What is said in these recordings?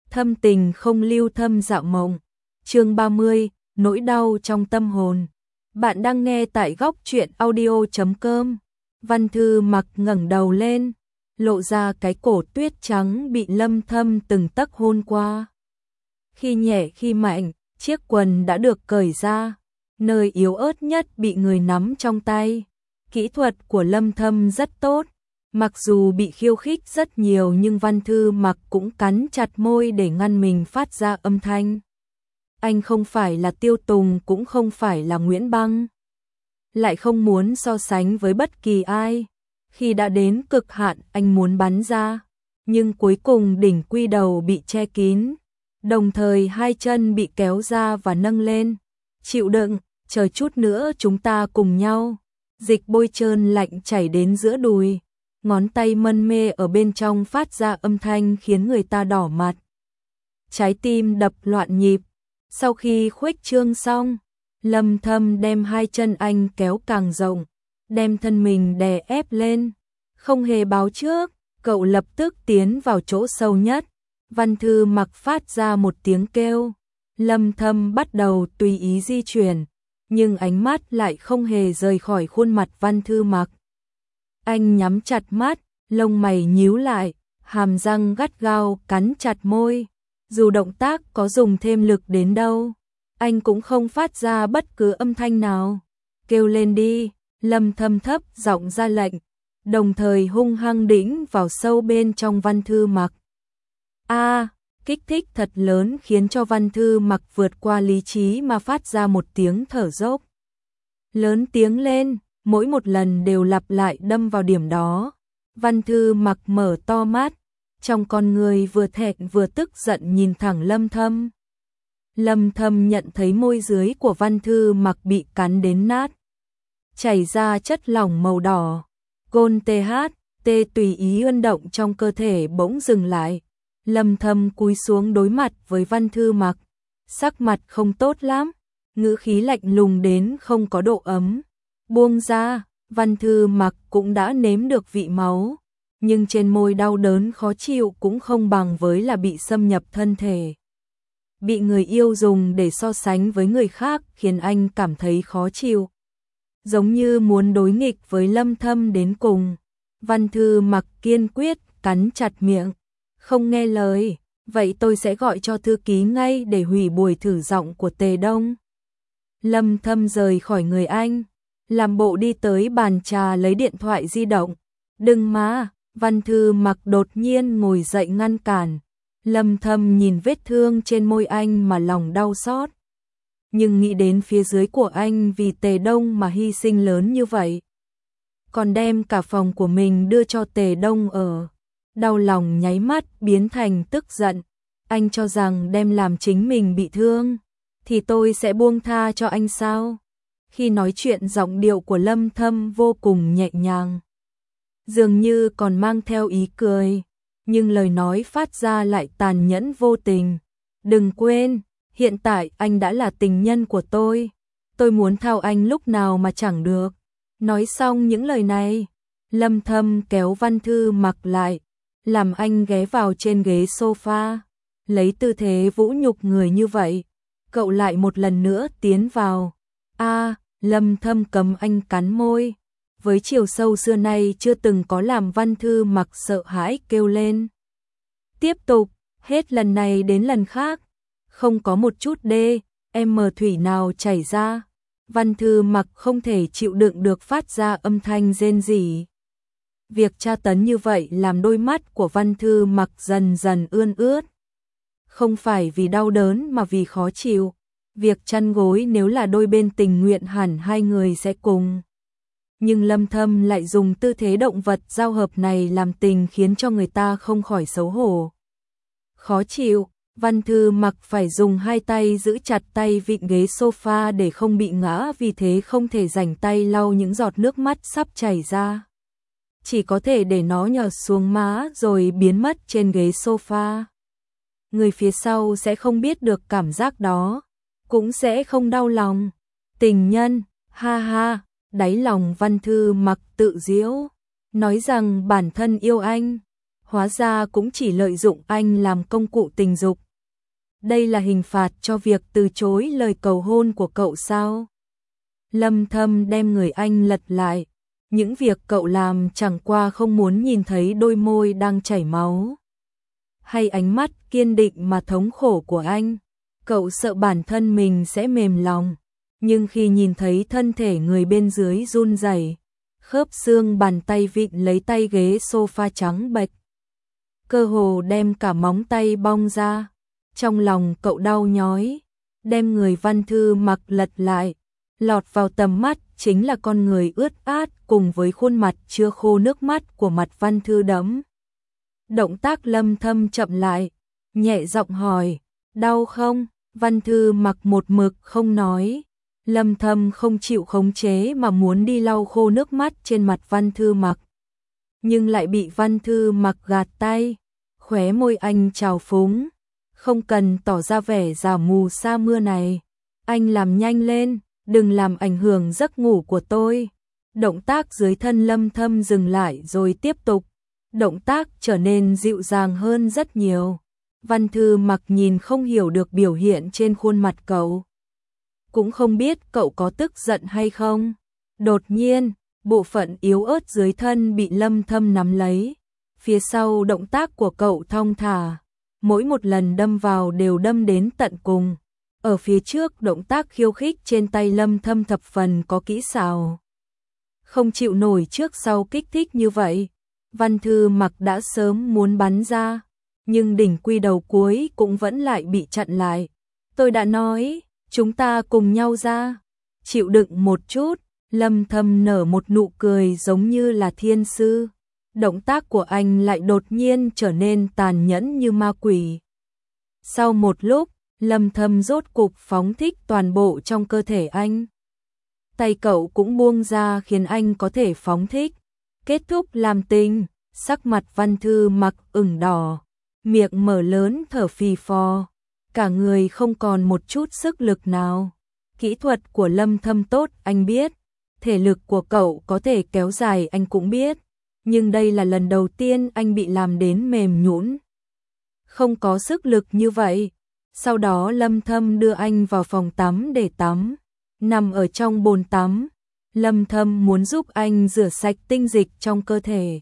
Thâm tình không lưu thâm dạo mộng. Chương 30, nỗi đau trong tâm hồn. Bạn đang nghe tại góc truyện audio.com. Văn Thư Mặc ngẩng đầu lên, lộ ra cái cổ tuyết trắng bị Lâm Thâm từng tấc hôn qua. Khi nhẹ khi mạnh, chiếc quần đã được cởi ra, nơi yếu ớt nhất bị người nắm trong tay. Kỹ thuật của Lâm Thâm rất tốt. Mặc dù bị khiêu khích rất nhiều nhưng Văn Thư Mặc cũng cắn chặt môi để ngăn mình phát ra âm thanh. Anh không phải là Tiêu Tùng cũng không phải là Nguyễn Băng. Lại không muốn so sánh với bất kỳ ai. Khi đã đến cực hạn anh muốn bắn ra. Nhưng cuối cùng đỉnh quy đầu bị che kín. Đồng thời hai chân bị kéo ra và nâng lên. Chịu đựng, chờ chút nữa chúng ta cùng nhau. Dịch bôi trơn lạnh chảy đến giữa đùi. Ngón tay mân mê ở bên trong phát ra âm thanh khiến người ta đỏ mặt. Trái tim đập loạn nhịp. Sau khi khuếch trương xong, Lâm Thâm đem hai chân anh kéo càng rộng, đem thân mình đè ép lên. Không hề báo trước, cậu lập tức tiến vào chỗ sâu nhất. Văn Thư Mặc phát ra một tiếng kêu. Lâm Thâm bắt đầu tùy ý di chuyển, nhưng ánh mắt lại không hề rời khỏi khuôn mặt Văn Thư Mặc. Anh nhắm chặt mắt, lông mày nhíu lại, hàm răng gắt gao cắn chặt môi. Dù động tác có dùng thêm lực đến đâu, anh cũng không phát ra bất cứ âm thanh nào. Kêu lên đi, Lâm Thâm thấp giọng ra lệnh, đồng thời hung hăng đĩnh vào sâu bên trong Văn Thư Mặc. Kích thích thật lớn khiến cho Văn Thư Mặc vượt qua lý trí mà phát ra một tiếng thở dốc. Lớn tiếng lên, mỗi một lần đều lặp lại đâm vào điểm đó. Văn Thư Mặc mở to mắt, trong con người vừa thẹn vừa tức giận nhìn thẳng Lâm Thâm. Lâm Thâm nhận thấy môi dưới của Văn Thư Mặc bị cắn đến nát, chảy ra chất lỏng màu đỏ. Gôn THT tùy ý運động trong cơ thể bỗng dừng lại. Lâm Thâm cúi xuống đối mặt với Văn Thư Mặc, sắc mặt không tốt lắm, ngữ khí lạnh lùng đến không có độ ấm. Buông ra, Văn Thư Mặc cũng đã nếm được vị máu, nhưng trên môi đau đớn khó chịu cũng không bằng với là bị xâm nhập thân thể. Bị người yêu dùng để so sánh với người khác khiến anh cảm thấy khó chịu. Giống như muốn đối nghịch với Lâm Thâm đến cùng. Văn Thư Mặc kiên quyết cắn chặt miệng. Không nghe lời, vậy tôi sẽ gọi cho thư ký ngay để hủy buổi thử giọng của Tề Đông. Lâm Thâm rời khỏi người anh, làm bộ đi tới bàn trà lấy điện thoại di động. Đừng mà, Văn Thư Mặc đột nhiên ngồi dậy ngăn cản. Lâm Thâm nhìn vết thương trên môi anh mà lòng đau xót. Nhưng nghĩ đến phía dưới của anh vì Tề Đông mà hy sinh lớn như vậy. Còn đem cả phòng của mình đưa cho Tề Đông ở. Đau lòng nháy mắt biến thành tức giận. Anh cho rằng đem làm chính mình bị thương thì tôi sẽ buông tha cho anh sao? Khi nói chuyện giọng điệu của Lâm Thâm vô cùng nhẹ nhàng, dường như còn mang theo ý cười, nhưng lời nói phát ra lại tàn nhẫn vô tình. Đừng quên, hiện tại anh đã là tình nhân của tôi muốn thao anh lúc nào mà chẳng được. Nói xong những lời này, Lâm Thâm kéo Văn Thư Mặc lại, làm anh ghé vào trên ghế sofa, lấy tư thế vũ nhục người như vậy. Cậu lại một lần nữa tiến vào. Lâm Thâm cấm anh cắn môi, với chiều sâu xưa nay chưa từng có làm Văn Thư Mặc sợ hãi kêu lên. Tiếp tục, hết lần này đến lần khác, không có một chút thủy nào chảy ra. Văn Thư Mặc không thể chịu đựng được phát ra âm thanh rên rỉ. Việc tra tấn như vậy làm đôi mắt của Văn Thư Mặc dần dần ươn ướt. Không phải vì đau đớn mà vì khó chịu. Việc chăn gối nếu là đôi bên tình nguyện hẳn hai người sẽ cùng. Nhưng Lâm Thâm lại dùng tư thế động vật giao hợp này làm tình khiến cho người ta không khỏi xấu hổ. Khó chịu, Văn Thư Mặc phải dùng hai tay giữ chặt tay vịn ghế sofa để không bị ngã, vì thế không thể rảnh tay lau những giọt nước mắt sắp chảy ra. Chỉ có thể để nó nhỏ xuống má rồi biến mất trên ghế sofa. Người phía sau sẽ không biết được cảm giác đó, cũng sẽ không đau lòng. Tình nhân, ha ha, đáy lòng Văn Thư Mặc tự giễu, nói rằng bản thân yêu anh. hóa ra cũng chỉ lợi dụng anh làm công cụ tình dục. Đây là hình phạt cho việc từ chối lời cầu hôn của cậu sao? Lâm Thâm đem người anh lật lại. Những việc cậu làm chẳng qua không muốn nhìn thấy đôi môi đang chảy máu, hay ánh mắt kiên định mà thống khổ của anh. Cậu sợ bản thân mình sẽ mềm lòng, nhưng khi nhìn thấy thân thể người bên dưới run rẩy, khớp xương bàn tay vịn lấy tay ghế sofa trắng bệch, cơ hồ đem cả móng tay bong ra, trong lòng cậu đau nhói, đem người Văn Thư Mặc lật lại, lọt vào tầm mắt chính là con người ướt át cùng với khuôn mặt chưa khô nước mắt của mặt Văn Thư Đẫm. Động tác Lâm Thâm chậm lại, nhẹ giọng hỏi, đau không? Văn Thư Mặc một mực không nói. Lâm Thâm không chịu khống chế mà muốn đi lau khô nước mắt trên mặt Văn Thư Mặc, nhưng lại bị Văn Thư Mặc gạt tay. Khóe môi anh trào phúng, không cần tỏ ra vẻ giả mù sa mưa này, anh làm nhanh lên, đừng làm ảnh hưởng giấc ngủ của tôi. Động tác dưới thân Lâm Thâm dừng lại rồi tiếp tục, động tác trở nên dịu dàng hơn rất nhiều. Văn Thư Mặc nhìn không hiểu được biểu hiện trên khuôn mặt cậu, cũng không biết cậu có tức giận hay không. Đột nhiên, bộ phận yếu ớt dưới thân bị Lâm Thâm nắm lấy, phía sau động tác của cậu thong thả, mỗi một lần đâm vào đều đâm đến tận cùng. Ở phía trước động tác khiêu khích trên tay Lâm Thâm thập phần có kỹ xảo, không chịu nổi trước sau kích thích như vậy. Văn Thư Mặc đã sớm muốn bắn ra, nhưng đỉnh quy đầu cuối cũng vẫn lại bị chặn lại. Tôi đã nói, chúng ta cùng nhau ra, chịu đựng một chút. Lâm Thâm nở một nụ cười giống như là thiên sư. Động tác của anh lại đột nhiên trở nên tàn nhẫn như ma quỷ. Sau một lúc, Lâm Thâm rốt cục phóng thích toàn bộ trong cơ thể anh. Tay cậu cũng buông ra khiến anh có thể phóng thích. Kết thúc làm tình, sắc mặt Văn Thư Mặc ửng đỏ, miệng mở lớn thở phì phò, cả người không còn một chút sức lực nào. Kỹ thuật của Lâm Thâm tốt anh biết, thể lực của cậu có thể kéo dài anh cũng biết, nhưng đây là lần đầu tiên anh bị làm đến mềm nhũn, không có sức lực như vậy. Sau đó Lâm Thâm đưa anh vào phòng tắm để tắm. Nằm ở trong bồn tắm, Lâm Thâm muốn giúp anh rửa sạch tinh dịch trong cơ thể.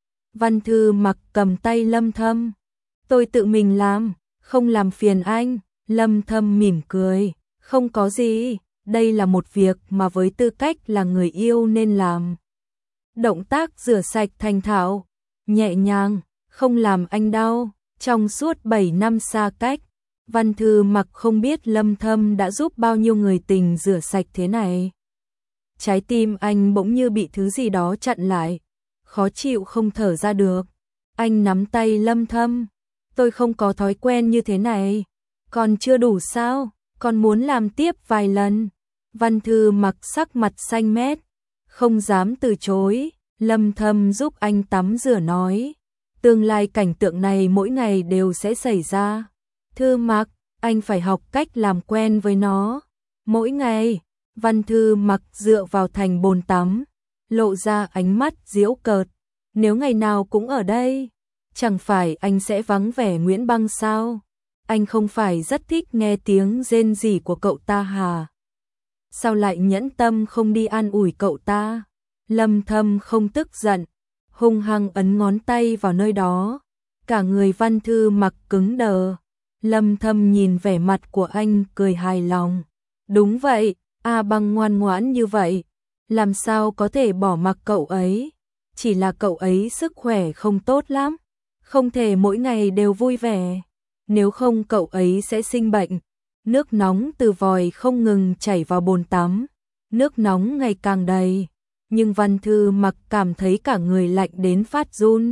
Văn Thư Mặc cầm tay Lâm Thâm, tôi tự mình làm, không làm phiền anh. Lâm Thâm mỉm cười, không có gì, đây là một việc mà với tư cách là người yêu nên làm. Động tác rửa sạch thành thạo, nhẹ nhàng, không làm anh đau. Trong suốt 7 năm xa cách, Văn Thư Mặc không biết Lâm Thâm đã giúp bao nhiêu người tình rửa sạch thế này. Trái tim anh bỗng như bị thứ gì đó chặn lại, khó chịu không thở ra được. Anh nắm tay Lâm Thâm, tôi không có thói quen như thế này, còn chưa đủ sao, còn muốn làm tiếp vài lần. Văn Thư Mặc sắc mặt xanh mét, không dám từ chối. Lâm Thâm giúp anh tắm rửa nói, tương lai cảnh tượng này mỗi ngày đều sẽ xảy ra. Thư Mặc, anh phải học cách làm quen với nó. Mỗi ngày, Văn Thư Mặc dựa vào thành bồn tắm, lộ ra ánh mắt giễu cợt. Nếu ngày nào cũng ở đây, chẳng phải anh sẽ vắng vẻ Nguyễn Băng sao? Anh không phải rất thích nghe tiếng rên rỉ của cậu ta hả? Sao lại nhẫn tâm không đi an ủi cậu ta? Lâm Thâm không tức giận, hung hăng ấn ngón tay vào nơi đó. Cả người Văn Thư Mặc cứng đờ. Lâm Thâm nhìn vẻ mặt của anh cười hài lòng. Đúng vậy, A Băng ngoan ngoãn như vậy, làm sao có thể bỏ mặc cậu ấy? Chỉ là cậu ấy sức khỏe không tốt lắm, không thể mỗi ngày đều vui vẻ, nếu không cậu ấy sẽ sinh bệnh. Nước nóng từ vòi không ngừng chảy vào bồn tắm, nước nóng ngày càng đầy, nhưng Văn Thư Mặc cảm thấy cả người lạnh đến phát run.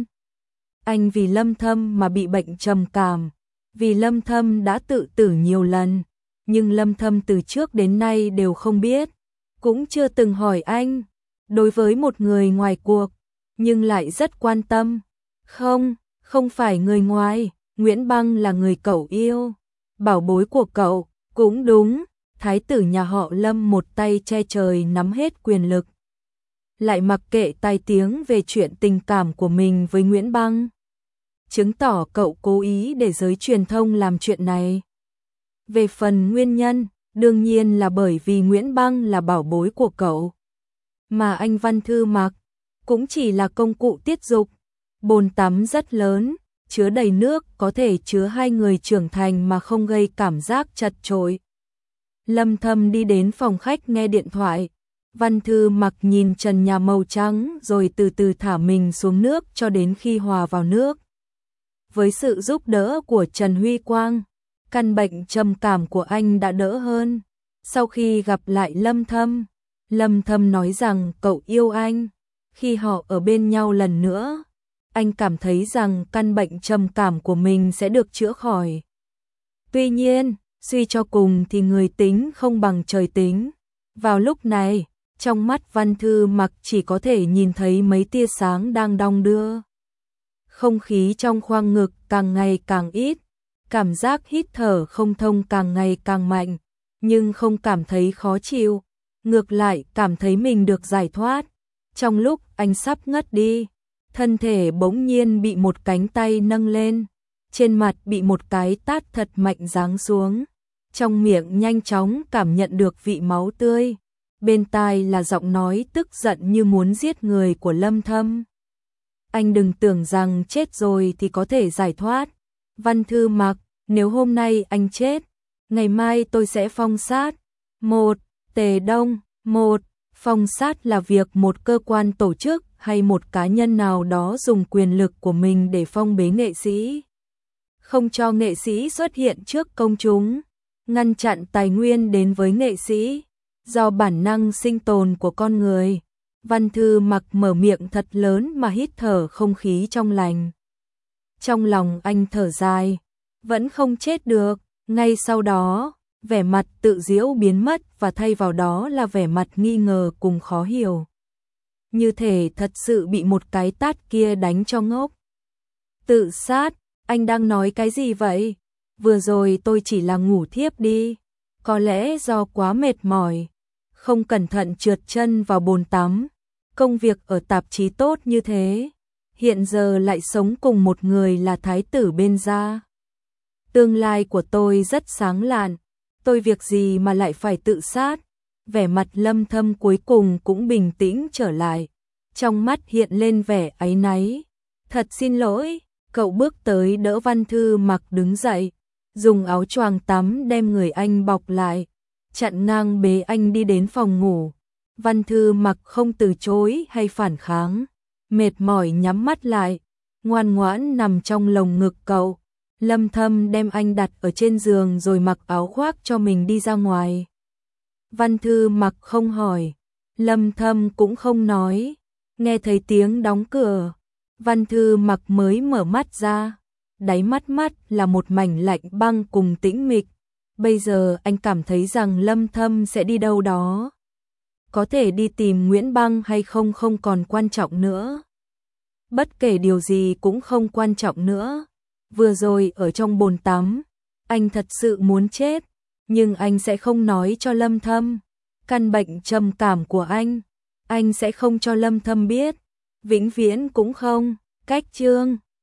Anh vì Lâm Thâm mà bị bệnh trầm cảm, vì Lâm Thâm đã tự tử nhiều lần, nhưng Lâm Thâm từ trước đến nay đều không biết, cũng chưa từng hỏi anh. Đối với một người ngoài cuộc, nhưng lại rất quan tâm. Không phải người ngoài, Nguyễn Băng là người cậu yêu, bảo bối của cậu. Cũng đúng, thái tử nhà họ Lâm một tay che trời nắm hết quyền lực, lại mặc kệ tai tiếng về chuyện tình cảm của mình với Nguyễn Băng. chứng tỏ cậu cố ý để giới truyền thông làm chuyện này. Về phần nguyên nhân, đương nhiên là bởi vì Nguyễn Băng là bảo bối của cậu. Mà anh Văn Thư Mặc cũng chỉ là công cụ tiết dục. Bồn tắm rất lớn, chứa đầy nước, có thể chứa 2 người trưởng thành mà không gây cảm giác chật chội. Lâm Thâm đi đến phòng khách nghe điện thoại. Văn Thư Mặc nhìn trần nhà màu trắng rồi từ từ thả mình xuống nước cho đến khi hòa vào nước. Với sự giúp đỡ của Trần Huy Quang, căn bệnh trầm cảm của anh đã đỡ hơn. Sau khi gặp lại Lâm Thâm nói rằng cậu yêu anh. Khi họ ở bên nhau lần nữa, anh cảm thấy rằng căn bệnh trầm cảm của mình sẽ được chữa khỏi. Tuy nhiên, suy cho cùng thì người tính không bằng trời tính. Vào lúc này, trong mắt Văn Thư Mặc chỉ có thể nhìn thấy mấy tia sáng đang đong đưa. Không khí trong khoang ngực càng ngày càng ít, cảm giác hít thở không thông càng ngày càng mạnh, nhưng không cảm thấy khó chịu, ngược lại cảm thấy mình được giải thoát. Trong lúc anh sắp ngất đi, thân thể bỗng nhiên bị một cánh tay nâng lên, trên mặt bị một cái tát thật mạnh giáng xuống, trong miệng nhanh chóng cảm nhận được vị máu tươi, bên tai là giọng nói tức giận như muốn giết người của Lâm Thâm. Anh đừng tưởng rằng chết rồi thì có thể giải thoát. Văn Thư Mặc, nếu hôm nay anh chết, ngày mai tôi sẽ phong sát. 1. Tề Đông. 1. Phong sát là việc một cơ quan tổ chức hay một cá nhân nào đó dùng quyền lực của mình để phong bế nghệ sĩ. Không cho nghệ sĩ xuất hiện trước công chúng, ngăn chặn tài nguyên đến với nghệ sĩ, do bản năng sinh tồn của con người. Văn Thư Mặc mở miệng thật lớn mà hít thở không khí trong lành. Trong lòng anh thở dài, vẫn không chết được. Ngay sau đó, vẻ mặt tự giễu biến mất và thay vào đó là vẻ mặt nghi ngờ cùng khó hiểu. Như thể thật sự bị một cái tát kia đánh cho ngốc. Tự sát, anh đang nói cái gì vậy? Vừa rồi tôi chỉ là ngủ thiếp đi, có lẽ do quá mệt mỏi, không cẩn thận trượt chân vào bồn tắm. Công việc ở tạp chí tốt như thế, hiện giờ lại sống cùng một người là thái tử bên gia. Tương lai của tôi rất sáng lạn, tôi việc gì mà lại phải tự sát? Vẻ mặt Lâm Thâm cuối cùng cũng bình tĩnh trở lại, trong mắt hiện lên vẻ áy náy. Thật xin lỗi, cậu bước tới đỡ Văn Thư Mặc đứng dậy, dùng áo choàng tắm đem người anh bọc lại, chặn ngang bế anh đi đến phòng ngủ. Văn Thư Mặc không từ chối hay phản kháng, mệt mỏi nhắm mắt lại, ngoan ngoãn nằm trong lồng ngực cậu. Lâm Thâm đem anh đặt ở trên giường rồi mặc áo khoác cho mình đi ra ngoài. Văn Thư Mặc không hỏi, Lâm Thâm cũng không nói. Nghe thấy tiếng đóng cửa, Văn Thư Mặc mới mở mắt ra, đáy mắt là một mảnh lạnh băng cùng tĩnh mịch. Bây giờ anh cảm thấy rằng Lâm Thâm sẽ đi đâu đó. Có thể đi tìm Nguyễn Băng hay không không còn quan trọng nữa. Bất kể điều gì cũng không quan trọng nữa. Vừa rồi ở trong bồn tắm, anh thật sự muốn chết, nhưng anh sẽ không nói cho Lâm Thâm. Căn bệnh trầm cảm của anh sẽ không cho Lâm Thâm biết, vĩnh viễn cũng không. Cách chương